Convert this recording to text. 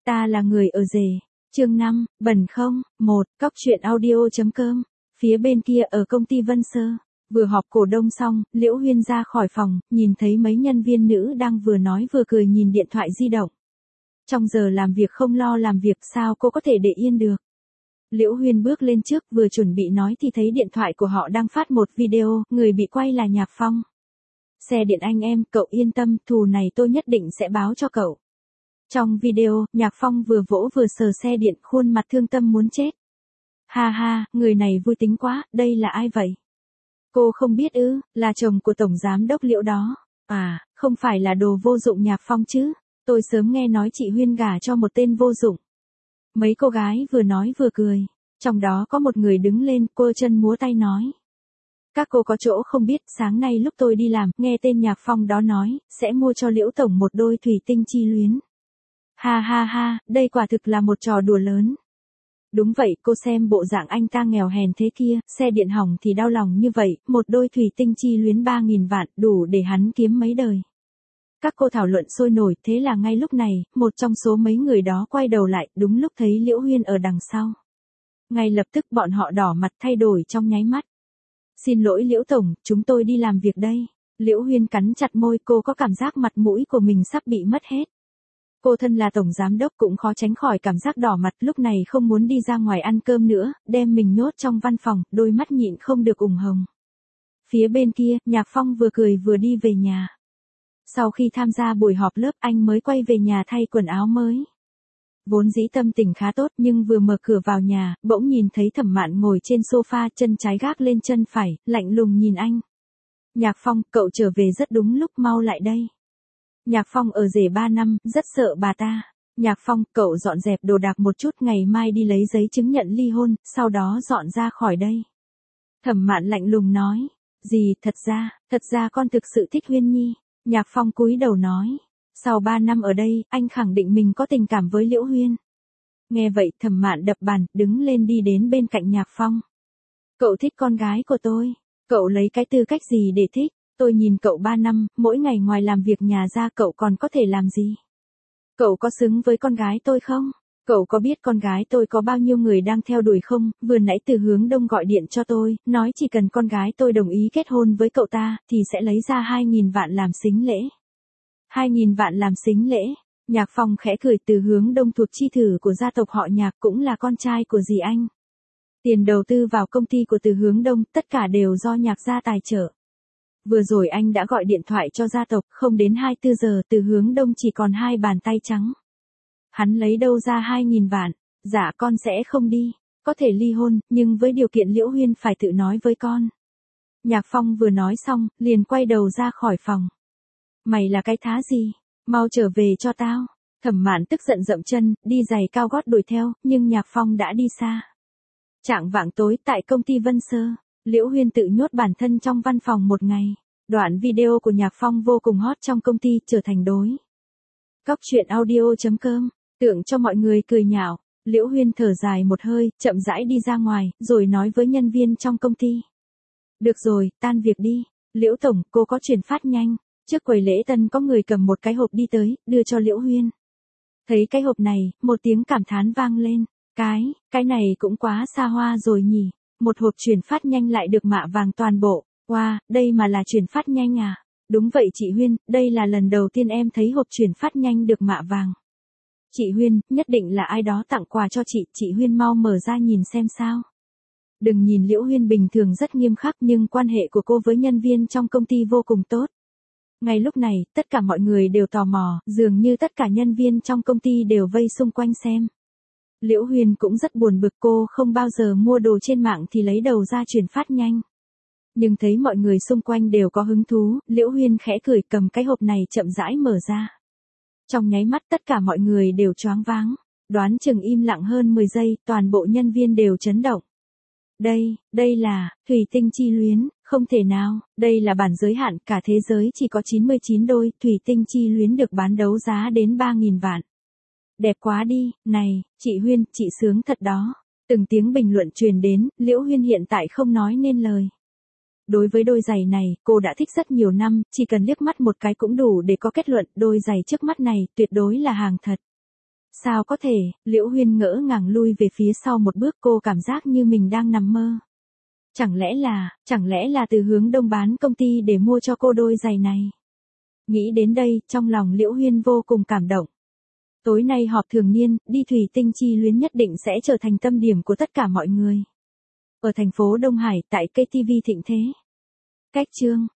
Ta là người ở rể. Chương 5, bẩn không? 1, Cóc truyện audio.com. Phía bên kia ở công ty Vân Sơ, vừa họp cổ đông xong, Liễu Huyên ra khỏi phòng, nhìn thấy mấy nhân viên nữ đang vừa nói vừa cười nhìn điện thoại di động. Trong giờ làm việc không lo làm việc sao cô có thể để yên được. Liễu Huyên bước lên trước vừa chuẩn bị nói thì thấy điện thoại của họ đang phát một video, người bị quay là Nhạc Phong. Xe điện anh em, cậu yên tâm, thù này tôi nhất định sẽ báo cho cậu. Trong video, Nhạc Phong vừa vỗ vừa sờ xe điện, khuôn mặt thương tâm muốn chết. Ha ha, người này vui tính quá, đây là ai vậy? Cô không biết ư, là chồng của Tổng Giám đốc Liễu đó. À, không phải là đồ vô dụng Nhạc Phong chứ, tôi sớm nghe nói chị Huyên gả cho một tên vô dụng. Mấy cô gái vừa nói vừa cười, trong đó có một người đứng lên, cô chân múa tay nói. Các cô có chỗ không biết, sáng nay lúc tôi đi làm, nghe tên Nhạc Phong đó nói, sẽ mua cho Liễu Tổng một đôi thủy tinh chi luyến. Ha ha ha, đây quả thực là một trò đùa lớn. Đúng vậy, cô xem bộ dạng anh ta nghèo hèn thế kia, xe điện hỏng thì đau lòng như vậy, một đôi thủy tinh chi luyến 3.000 vạn, đủ để hắn kiếm mấy đời. Các cô thảo luận sôi nổi, thế là ngay lúc này, một trong số mấy người đó quay đầu lại, đúng lúc thấy Liễu Huyên ở đằng sau. Ngay lập tức bọn họ đỏ mặt thay đổi trong nháy mắt. Xin lỗi Liễu Tổng, chúng tôi đi làm việc đây. Liễu Huyên cắn chặt môi, cô có cảm giác mặt mũi của mình sắp bị mất hết. Cô thân là tổng giám đốc cũng khó tránh khỏi cảm giác đỏ mặt, lúc này không muốn đi ra ngoài ăn cơm nữa, đem mình nhốt trong văn phòng, đôi mắt nhịn không được ửng hồng. Phía bên kia, Nhạc Phong vừa cười vừa đi về nhà. Sau khi tham gia buổi họp lớp, anh mới quay về nhà thay quần áo mới. Vốn dĩ tâm tình khá tốt nhưng vừa mở cửa vào nhà, bỗng nhìn thấy Thẩm Mạn ngồi trên sofa, chân trái gác lên chân phải, lạnh lùng nhìn anh. Nhạc Phong, cậu trở về rất đúng lúc, mau lại đây. Nhạc Phong ở rể 3 năm, rất sợ bà ta. Nhạc Phong, cậu dọn dẹp đồ đạc một chút, ngày mai đi lấy giấy chứng nhận ly hôn, sau đó dọn ra khỏi đây. Thẩm Mạn lạnh lùng nói. Gì, thật ra con thực sự thích Huyên Nhi. Nhạc Phong cúi đầu nói. Sau 3 năm ở đây, anh khẳng định mình có tình cảm với Liễu Huyên. Nghe vậy, Thẩm Mạn đập bàn, đứng lên đi đến bên cạnh Nhạc Phong. Cậu thích con gái của tôi. Cậu lấy cái tư cách gì để thích? Tôi nhìn cậu 3 năm, mỗi ngày ngoài làm việc nhà ra cậu còn có thể làm gì? Cậu có xứng với con gái tôi không? Cậu có biết con gái tôi có bao nhiêu người đang theo đuổi không? Vừa nãy Từ Hướng Đông gọi điện cho tôi, nói chỉ cần con gái tôi đồng ý kết hôn với cậu ta, thì sẽ lấy ra 2.000 vạn làm sính lễ. 2.000 vạn làm sính lễ. Nhạc Phong khẽ cười. Từ Hướng Đông thuộc chi thử của gia tộc họ Nhạc, cũng là con trai của dì anh. Tiền đầu tư vào công ty của Từ Hướng Đông, tất cả đều do Nhạc gia tài trợ. Vừa rồi anh đã gọi điện thoại cho gia tộc, không đến 24 giờ Từ Hướng Đông chỉ còn 2 bàn tay trắng. Hắn lấy đâu ra 2.000 vạn? Dạ con sẽ không đi. Có thể ly hôn, nhưng với điều kiện Liễu Huyên phải tự nói với con. Nhạc Phong vừa nói xong, liền quay đầu ra khỏi phòng. Mày là cái thá gì? Mau trở về cho tao. Thẩm Mạn tức giận dậm chân, đi giày cao gót đuổi theo, nhưng Nhạc Phong đã đi xa. Chạng vạng tối tại công ty Vân Sơ, Liễu Huyên tự nhốt bản thân trong văn phòng một ngày. Đoạn video của Nhạc Phong vô cùng hot trong công ty, trở thành đối. Cóc truyện audio.com, tưởng cho mọi người cười nhạo. Liễu Huyên thở dài một hơi, chậm rãi đi ra ngoài, rồi nói với nhân viên trong công ty. Được rồi, tan việc đi. Liễu Tổng, cô có chuyển phát nhanh. Trước quầy lễ tân có người cầm một cái hộp đi tới, đưa cho Liễu Huyên. Thấy cái hộp này, một tiếng cảm thán vang lên. Cái này cũng quá xa hoa rồi nhỉ. Một hộp chuyển phát nhanh lại được mạ vàng toàn bộ. Wow, đây mà là chuyển phát nhanh à? Đúng vậy chị Huyên, đây là lần đầu tiên em thấy hộp chuyển phát nhanh được mạ vàng. Chị Huyên, nhất định là ai đó tặng quà cho chị Huyên mau mở ra nhìn xem sao. Đừng nhìn Liễu Huyên bình thường rất nghiêm khắc nhưng quan hệ của cô với nhân viên trong công ty vô cùng tốt. Ngay lúc này, tất cả mọi người đều tò mò, dường như tất cả nhân viên trong công ty đều vây xung quanh xem. Liễu Huyên cũng rất buồn bực, cô không bao giờ mua đồ trên mạng thì lấy đầu ra chuyển phát nhanh. Nhưng thấy mọi người xung quanh đều có hứng thú, Liễu Huyên khẽ cười, cầm cái hộp này chậm rãi mở ra. Trong nháy mắt tất cả mọi người đều choáng váng, đoán chừng im lặng hơn 10 giây, toàn bộ nhân viên đều chấn động. Đây là, thủy tinh chi luyến, không thể nào, đây là bản giới hạn, cả thế giới chỉ có 99 đôi, thủy tinh chi luyến được bán đấu giá đến 3.000 vạn. Đẹp quá đi, này, chị Huyên, chị sướng thật đó. Từng tiếng bình luận truyền đến, Liễu Huyên hiện tại không nói nên lời. Đối với đôi giày này, cô đã thích rất nhiều năm, chỉ cần liếc mắt một cái cũng đủ để có kết luận, đôi giày trước mắt này tuyệt đối là hàng thật. Sao có thể, Liễu Huyên ngỡ ngàng lui về phía sau một bước, cô cảm giác như mình đang nằm mơ. Chẳng lẽ là từ hướng đông bán công ty để mua cho cô đôi giày này. Nghĩ đến đây, trong lòng Liễu Huyên vô cùng cảm động. Tối nay họp thường niên, đi thủy tinh chi luyến nhất định sẽ trở thành tâm điểm của tất cả mọi người. Ở thành phố Đông Hải, tại KTV thịnh thế. Cách chương